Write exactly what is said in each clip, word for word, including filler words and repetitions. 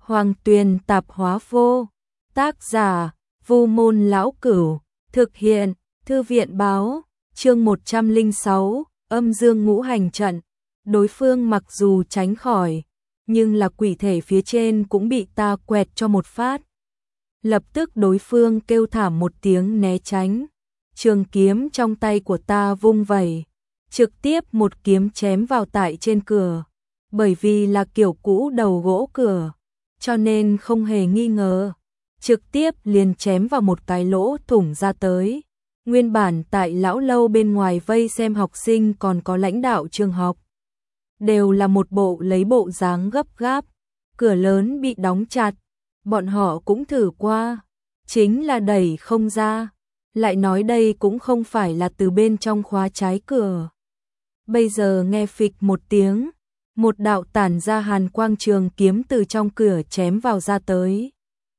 Hoàng Tuyền Tạp Hóa Vô. Tác giả: Vu Môn Lão Cửu. Thực hiện: Thư viện Báo. Chương một trăm lẻ sáu, Âm Dương Ngũ Hành Trận. Đối phương mặc dù tránh khỏi, nhưng là quỷ thể phía trên cũng bị ta quẹt cho một phát. Lập tức đối phương kêu thảm một tiếng né tránh. Trường kiếm trong tay của ta vung vẩy, trực tiếp một kiếm chém vào tại trên cửa. Bởi vì là kiểu cũ đầu gỗ cửa, cho nên không hề nghi ngờ, trực tiếp liền chém vào một cái lỗ thủng ra tới. Nguyên bản tại lão lâu bên ngoài vây xem học sinh còn có lãnh đạo trường học, đều là một bộ lấy bộ dáng gấp gáp. Cửa lớn bị đóng chặt, bọn họ cũng thử qua, chính là đẩy không ra. Lại nói đây cũng không phải là từ bên trong khóa trái cửa. Bây giờ nghe phịch một tiếng, một đạo tản ra hàn quang trường kiếm từ trong cửa chém vào ra tới.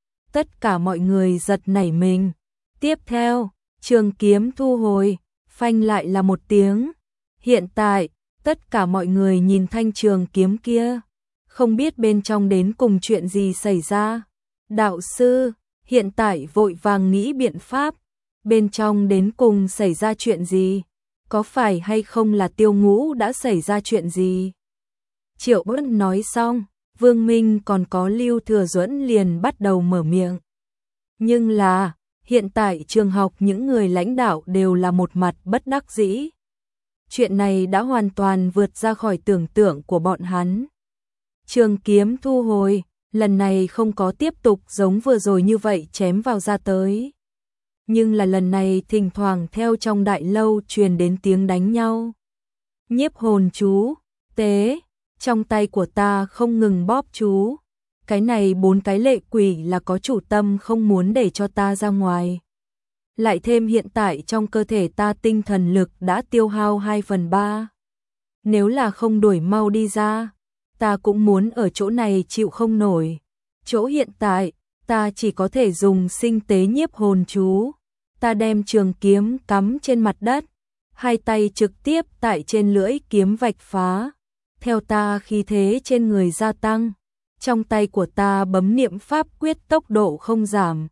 Tất cả mọi người giật nảy mình. Tiếp theo, trường kiếm thu hồi, phanh lại là một tiếng. Hiện tại, tất cả mọi người nhìn thanh trường kiếm kia, không biết bên trong đến cùng chuyện gì xảy ra. Đạo sư, hiện tại vội vàng nghĩ biện pháp, bên trong đến cùng xảy ra chuyện gì? Có phải hay không là Tiêu Ngũ đã xảy ra chuyện gì? Triệu Bất nói xong, Vương Minh còn có Lưu Thừa Duẫn liền bắt đầu mở miệng. Nhưng là, hiện tại trường học những người lãnh đạo đều là một mặt bất đắc dĩ. Chuyện này đã hoàn toàn vượt ra khỏi tưởng tượng của bọn hắn. Trường kiếm thu hồi, lần này không có tiếp tục giống vừa rồi như vậy chém vào ra tới. Nhưng là lần này thỉnh thoảng theo trong đại lâu truyền đến tiếng đánh nhau. Nhiếp hồn chú, tế, trong tay của ta không ngừng bóp chú. Cái này bốn cái lệ quỷ là có chủ tâm không muốn để cho ta ra ngoài. Lại thêm hiện tại trong cơ thể ta tinh thần lực đã tiêu hao hai phần ba. Nếu là không đuổi mau đi ra, ta cũng muốn ở chỗ này chịu không nổi. Chỗ hiện tại, ta chỉ có thể dùng sinh tế nhiếp hồn chú. Ta đem trường kiếm cắm trên mặt đất, hai tay trực tiếp tại trên lưỡi kiếm vạch phá. Theo ta khí thế trên người gia tăng, trong tay của ta bấm niệm pháp quyết tốc độ không giảm.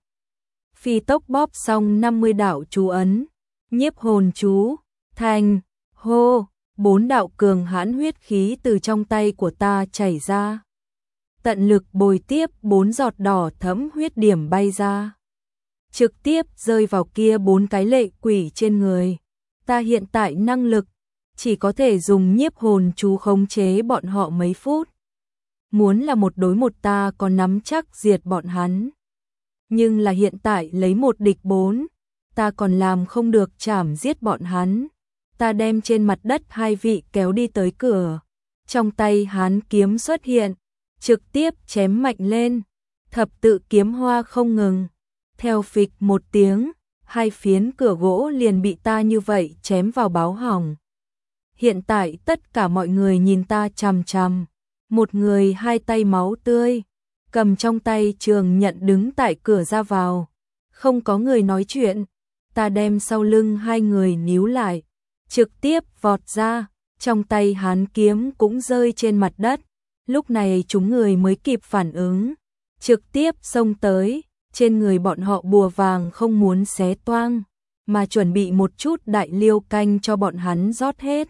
Phi tốc bóp xong năm mươi đạo chú ấn, nhiếp hồn chú, thành, hô, bốn đạo cường hãn huyết khí từ trong tay của ta chảy ra. Tận lực bồi tiếp bốn giọt đỏ thẫm huyết điểm bay ra, trực tiếp rơi vào kia bốn cái lệ quỷ trên người. Ta hiện tại năng lực chỉ có thể dùng nhiếp hồn chú khống chế bọn họ mấy phút. Muốn là một đối một ta còn nắm chắc diệt bọn hắn. Nhưng là hiện tại lấy một địch bốn, ta còn làm không được chảm giết bọn hắn. Ta đem trên mặt đất hai vị kéo đi tới cửa. Trong tay hán kiếm xuất hiện, trực tiếp chém mạnh lên. Thập tự kiếm hoa không ngừng. Theo phịch một tiếng, hai phiến cửa gỗ liền bị ta như vậy chém vào báo hỏng. Hiện tại tất cả mọi người nhìn ta chằm chằm. Một người hai tay máu tươi, cầm trong tay trường nhận đứng tại cửa ra vào. Không có người nói chuyện, ta đem sau lưng hai người níu lại, trực tiếp vọt ra, trong tay hán kiếm cũng rơi trên mặt đất. Lúc này chúng người mới kịp phản ứng, trực tiếp xông tới, trên người bọn họ bùa vàng không muốn xé toang, mà chuẩn bị một chút đại liêu canh cho bọn hắn rót hết.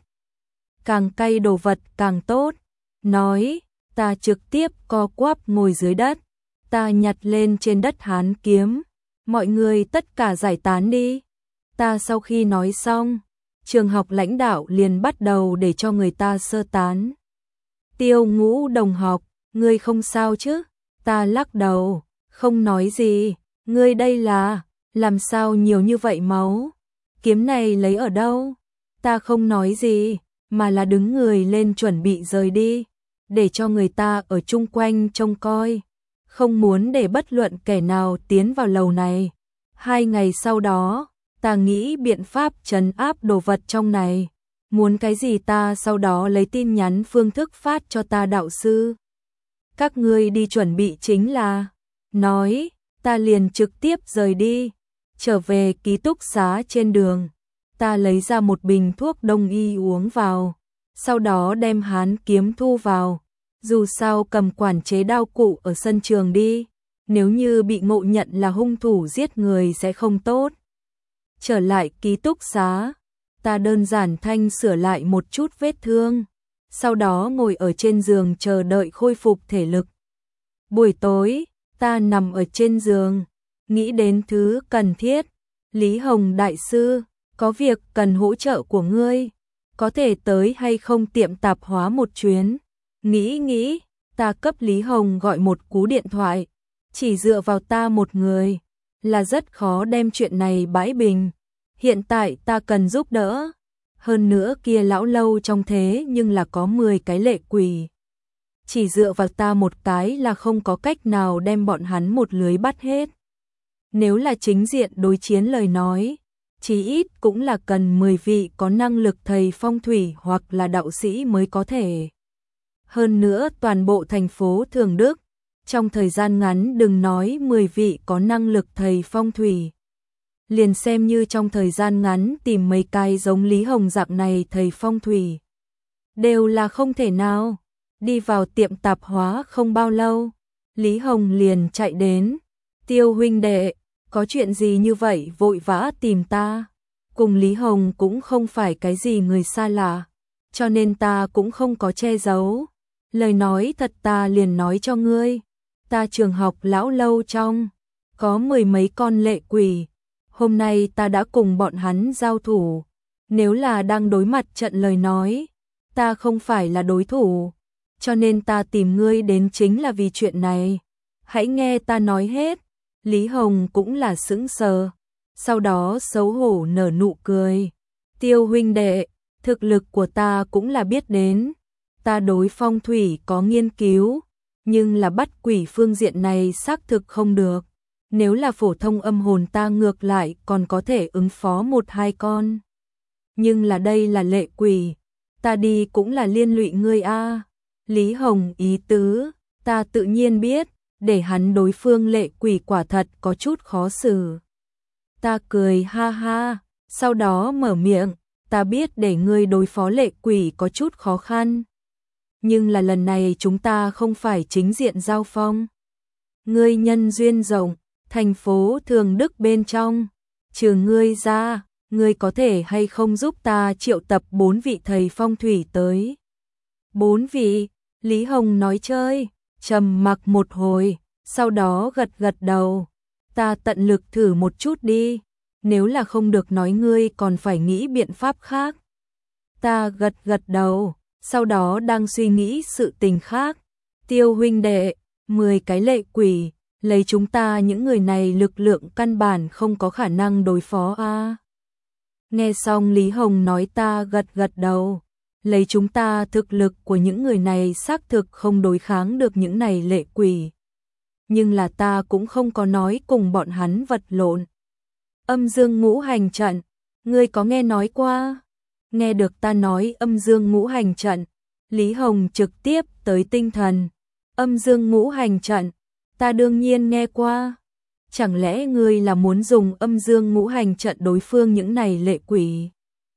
Càng cay đồ vật càng tốt. Nói, ta trực tiếp co quắp ngồi dưới đất, ta nhặt lên trên đất hán kiếm, mọi người tất cả giải tán đi. Ta sau khi nói xong, trường học lãnh đạo liền bắt đầu để cho người ta sơ tán. Tiêu Ngũ đồng học, ngươi không sao chứ? Ta lắc đầu, không nói gì. Ngươi đây là, làm sao nhiều như vậy máu? Kiếm này lấy ở đâu? Ta không nói gì, mà là đứng người lên chuẩn bị rời đi, để cho người ta ở chung quanh trông coi, không muốn để bất luận kẻ nào tiến vào lầu này. Hai ngày sau đó, ta nghĩ biện pháp trấn áp đồ vật trong này, muốn cái gì ta sau đó lấy tin nhắn phương thức phát cho ta đạo sư. Các ngươi đi chuẩn bị chính là, nói, ta liền trực tiếp rời đi, trở về ký túc xá trên đường. Ta lấy ra một bình thuốc đông y uống vào, sau đó đem hán kiếm thu vào, Dù sao cầm quản chế đao cụ ở sân trường đi, nếu như bị ngộ nhận là hung thủ giết người sẽ không tốt. Trở lại ký túc xá, ta đơn giản thanh sửa lại một chút vết thương, sau đó ngồi ở trên giường chờ đợi khôi phục thể lực. Buổi tối, ta nằm ở trên giường, nghĩ đến thứ cần thiết. Lý Hồng đại sư, có việc cần hỗ trợ của ngươi, có thể tới hay không tiệm tạp hóa một chuyến. Nghĩ nghĩ, ta cấp Lý Hồng gọi một cú điện thoại, chỉ dựa vào ta một người, là rất khó đem chuyện này bãi bình. Hiện tại ta cần giúp đỡ, hơn nữa kia lão lâu trong thế nhưng là có mười cái lệ quỷ. Chỉ dựa vào ta một cái là không có cách nào đem bọn hắn một lưới bắt hết. Nếu là chính diện đối chiến lời nói, chí ít cũng là cần mười vị có năng lực thầy phong thủy hoặc là đạo sĩ mới có thể. Hơn nữa toàn bộ thành phố Thường Đức, trong thời gian ngắn đừng nói mười vị có năng lực thầy phong thủy. Liền xem như trong thời gian ngắn tìm mấy cái giống Lý Hồng dạng này thầy phong thủy. Đều là không thể nào. Đi vào tiệm tạp hóa không bao lâu, Lý Hồng liền chạy đến. Tiêu huynh đệ, có chuyện gì như vậy vội vã tìm ta? Cùng Lý Hồng cũng không phải cái gì người xa lạ, cho nên ta cũng không có che giấu. Lời nói thật ta liền nói cho ngươi. Ta trường học lão lâu trong, có mười mấy con lệ quỷ. Hôm nay ta đã cùng bọn hắn giao thủ. Nếu là đang đối mặt trận lời nói, ta không phải là đối thủ. Cho nên ta tìm ngươi đến chính là vì chuyện này. Hãy nghe ta nói hết. Lý Hồng cũng là sững sờ, sau đó xấu hổ nở nụ cười. Tiêu huynh đệ, thực lực của ta cũng là biết đến. Ta đối phong thủy có nghiên cứu, nhưng là bắt quỷ phương diện này xác thực không được. Nếu là phổ thông âm hồn ta ngược lại còn có thể ứng phó một hai con. Nhưng là đây là lệ quỷ, ta đi cũng là liên lụy ngươi a. Lý Hồng ý tứ, ta tự nhiên biết, để hắn đối phương lệ quỷ quả thật có chút khó xử. Ta cười ha ha, sau đó mở miệng, ta biết để ngươi đối phó lệ quỷ có chút khó khăn. Nhưng là lần này chúng ta không phải chính diện giao phong. Ngươi nhân duyên rộng, thành phố Thường Đức bên trong, trừ ngươi ra, ngươi có thể hay không giúp ta triệu tập bốn vị thầy phong thủy tới? Bốn vị, Lý Hồng nói chơi, trầm mặc một hồi, sau đó gật gật đầu. Ta tận lực thử một chút đi, nếu là không được nói ngươi còn phải nghĩ biện pháp khác. Ta gật gật đầu, sau đó đang suy nghĩ sự tình khác. Tiêu huynh đệ, mười cái lệ quỷ, lấy chúng ta những người này lực lượng căn bản không có khả năng đối phó a. Nghe xong Lý Hồng nói ta gật gật đầu, lấy chúng ta thực lực của những người này xác thực không đối kháng được những này lệ quỷ. Nhưng là ta cũng không có nói cùng bọn hắn vật lộn. Âm dương ngũ hành trận, ngươi có nghe nói qua? Nghe được ta nói âm dương ngũ hành trận, Lý Hồng trực tiếp tới tinh thần. Âm dương ngũ hành trận, ta đương nhiên nghe qua. Chẳng lẽ ngươi là muốn dùng âm dương ngũ hành trận đối phương những này lệ quỷ?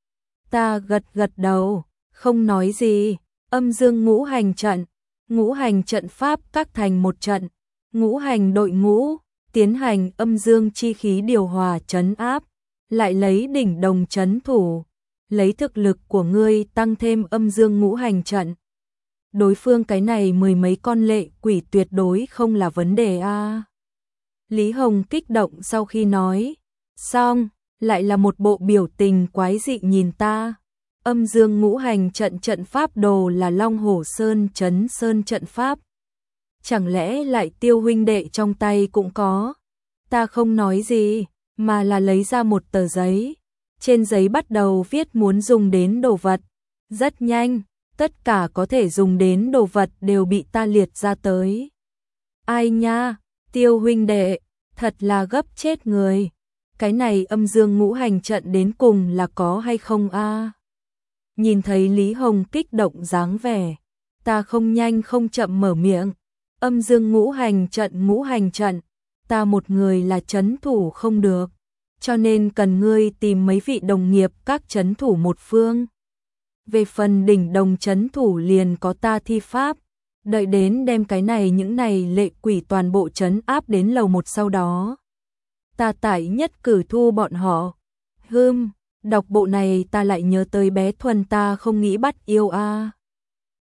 Ta gật gật đầu, không nói gì. Âm dương ngũ hành trận, ngũ hành trận pháp các thành một trận, ngũ hành đội ngũ, tiến hành âm dương chi khí điều hòa trấn áp, lại lấy đỉnh đồng trấn thủ, lấy thực lực của ngươi tăng thêm âm dương ngũ hành trận. Đối phương cái này mười mấy con lệ quỷ tuyệt đối không là vấn đề a. Lý Hồng kích động sau khi nói, xong, lại là một bộ biểu tình quái dị nhìn ta. Âm dương ngũ hành trận trận pháp đồ là Long Hổ Sơn Trấn Sơn trận pháp. Chẳng lẽ lại Tiêu huynh đệ trong tay cũng có? Ta không nói gì, mà là lấy ra một tờ giấy. Trên giấy bắt đầu viết muốn dùng đến đồ vật. Rất nhanh, tất cả có thể dùng đến đồ vật đều bị ta liệt ra tới. Ai nha, Tiêu huynh đệ, thật là gấp chết người. Cái này âm dương ngũ hành trận đến cùng là có hay không a? Nhìn thấy Lý Hồng kích động dáng vẻ, ta không nhanh không chậm mở miệng. Âm dương ngũ hành trận ngũ hành trận, ta một người là trấn thủ không được, cho nên cần ngươi tìm mấy vị đồng nghiệp các trấn thủ một phương. Về phần đỉnh đồng trấn thủ liền có ta thi pháp, Đợi đến đem cái này những này lệ quỷ toàn bộ trấn áp đến lầu một sau đó. Ta tải nhất cử thu bọn họ. Hưm, đọc bộ này ta lại nhớ tới bé Thuần ta không nghĩ bắt yêu a.